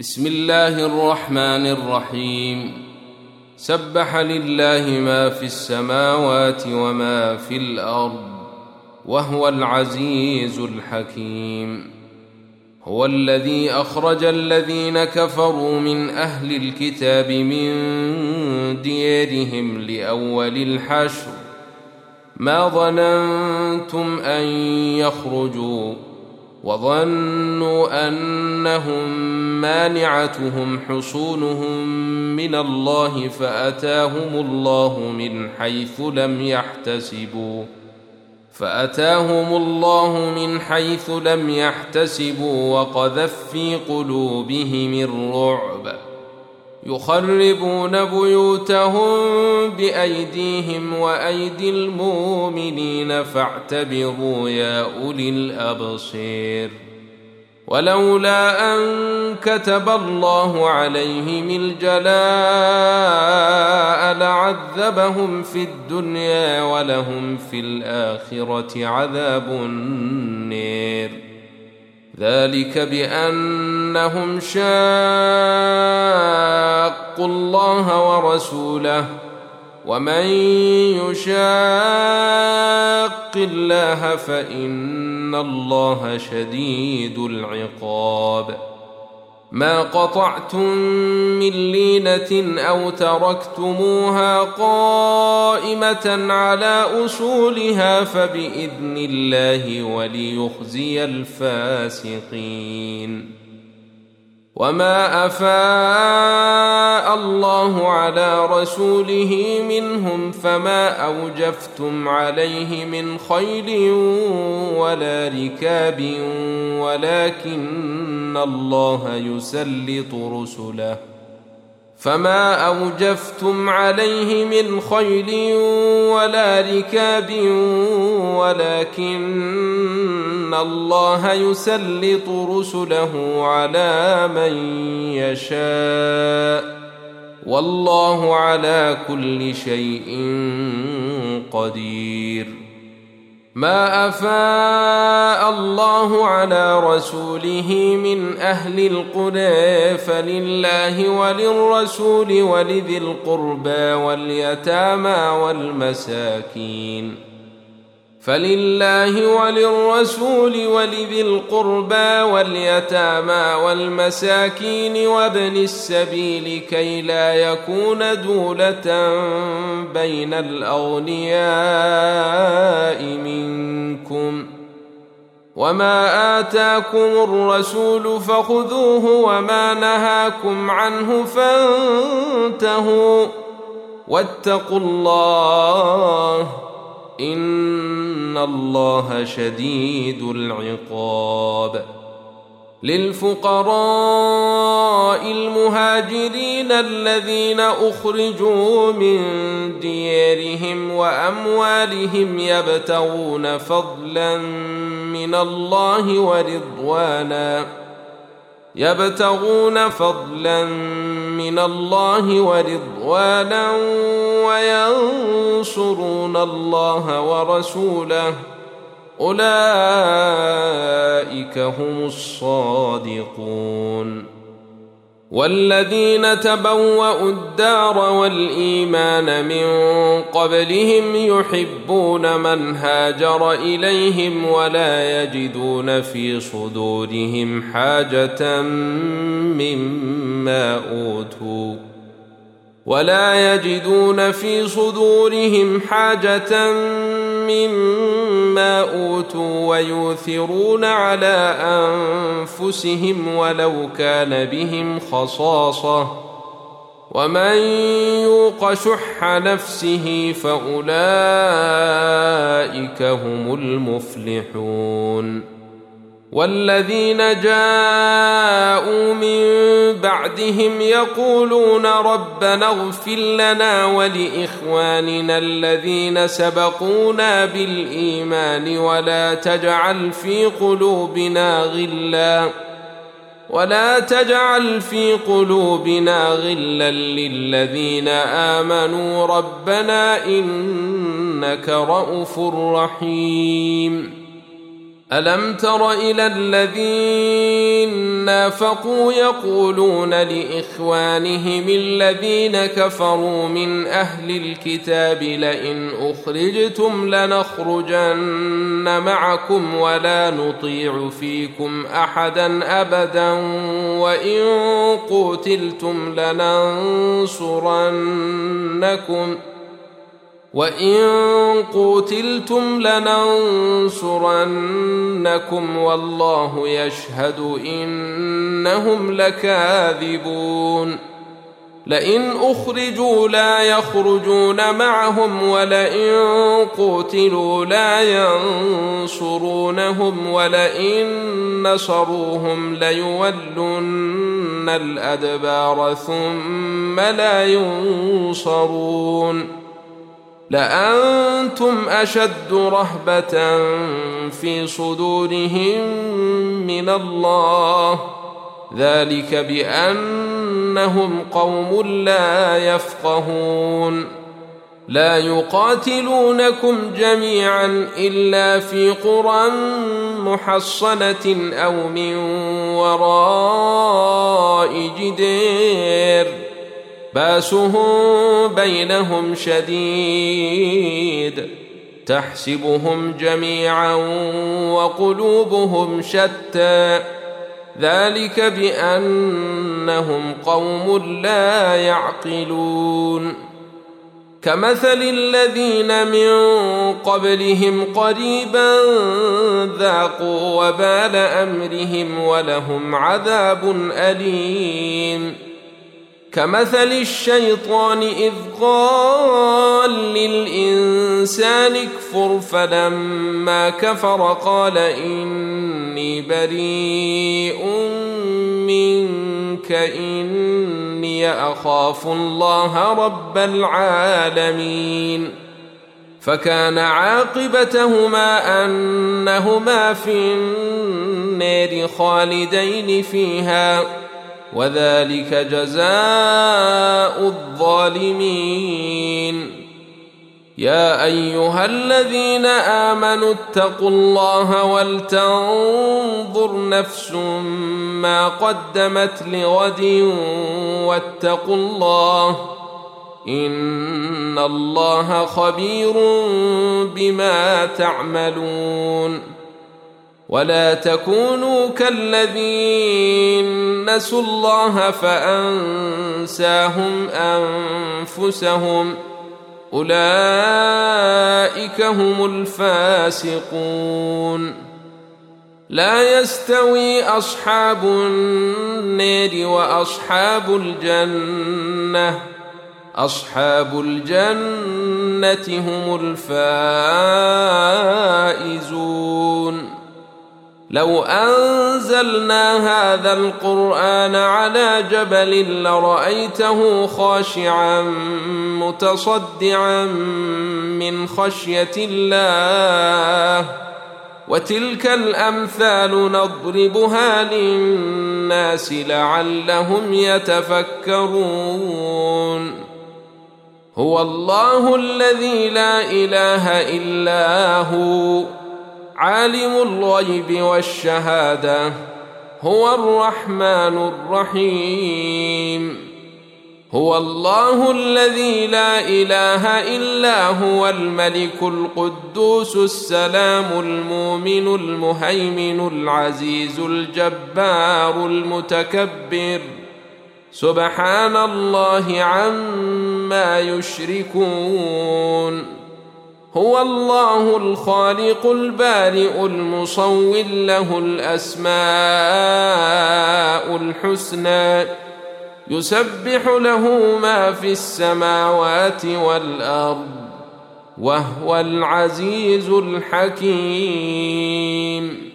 بسم الله الرحمن الرحيم. سبح لله ما في السماوات وما في الأرض وهو العزيز الحكيم. هو الذي أخرج الذين كفروا من أهل الكتاب من ديارهم لأول الحشر ما ظننتم أن يخرجوا وظنوا أنهم مانعتهم حصونهم من الله فأتاهم الله من حيث لم يحتسبوا وقذف في قلوبهم الرعب يخربون بيوتهم بأيديهم وأيدي المؤمنين فاعتبروا يا أولي الأبصير. ولولا أن كتب الله عليهم الجلاء لعذبهم في الدنيا ولهم في الآخرة عذاب النار. ذلك بأنهم شاقوا الله ورسوله ومن يشاق الله فإن الله شديد العقاب. ما قطعتم من لينة أو تركتموها قائمة على أصولها فبإذن الله وليخزي الفاسقين. وما أفاء الله على رسوله منهم فما أوجفتم عليه من خيل ولا ركاب ولكن الله يسلط رسله على من يشاء والله على كل شيء قدير. ما أفاء الله على رسوله من أهل القرى فلله وللرسول ولذي القربى واليتامى والمساكين وابن السبيل كي لا يكون دولة بين الأغنياء منكم. وما آتاكم الرسول فخذوه وما نهاكم عنه فانتهوا واتقوا الله إن الله شديد العقاب. للفقراء المهاجرين الذين أخرجوا من ديارهم وأموالهم يبتغون فضلا من الله ورضوانا وينصرون الله ورسوله أولئك هم الصادقون. والذين تبوأوا الدار والإيمان من قبلهم يحبون من هاجر إليهم ولا يجدون في صدورهم حاجة مما أوتوا ويؤثرون على أنفسهم ولو كان بهم خصاصة ومن يوق شح نفسه فأولئك هم المفلحون. والذين جاءوا من بعدهم يقولون ربنا اغفر لنا ولإخواننا الذين سبقونا بالإيمان ولا تجعل في قلوبنا غلا للذين آمنوا ربنا إنك رؤوف رحيم. ألم تر إلى الذين نافقوا يقولون لإخوانهم الذين كفروا من أهل الكتاب لئن أخرجتم لنخرجن معكم ولا نطيع فيكم أحدا أبدا وإن قوتلتم لننصرنكم والله يشهد إنهم لكاذبون لئن أخرجوا لا يخرجون معهم ولئن قوتلوا لا ينصرونهم ولئن نصروهم ليولن الأدبار ثم لا ينصرون لأنتم أشد رهبة في صدورهم من الله ذلك بأنهم قوم لا يفقهون لا يقاتلونكم جميعا إلا في قرى محصنة أو من وراء جدار باسهم بينهم شديد تحسبهم جميعا وقلوبهم شتى ذلك بأنهم قوم لا يعقلون كمثل الذين من قبلهم قريبا ذاقوا وبال أمرهم ولهم عذاب أليم كمثل الشيطان إذ قال للإنسان اكفر فلما كفر قال إني بريء منك إني أخاف الله رب العالمين فكان عاقبتهما أنهما في النار خالدين فيها وذلك جزاء الظالمين يا أيها الذين آمنوا اتقوا الله ولتنظر نفس ما قدمت لغد واتقوا الله إن الله خبير بما تعملون ولا تكونوا كالذين نسوا الله فأنساهم أنفسهم أولئك هم الفاسقون لا يستوي أصحاب النار وأصحاب الجنة أصحاب الجنة هم الفائزون لو أنزلنا هذا القرآن على جبل لرأيته خاشعا متصدعا من خشية الله وتلك الأمثال نضربها للناس لعلهم يتفكرون هو الله الذي لا إله إلا هو عالم الغيب والشهادة هو الرحمن الرحيم هو الله الذي لا إله إلا هو الملك القدوس السلام المؤمن المهيمن العزيز الجبار المتكبر سبحان الله عما يشركون هو الله الخالق البارئ المصور له الأسماء الحسنى يسبح له ما في السماوات والأرض وهو العزيز الحكيم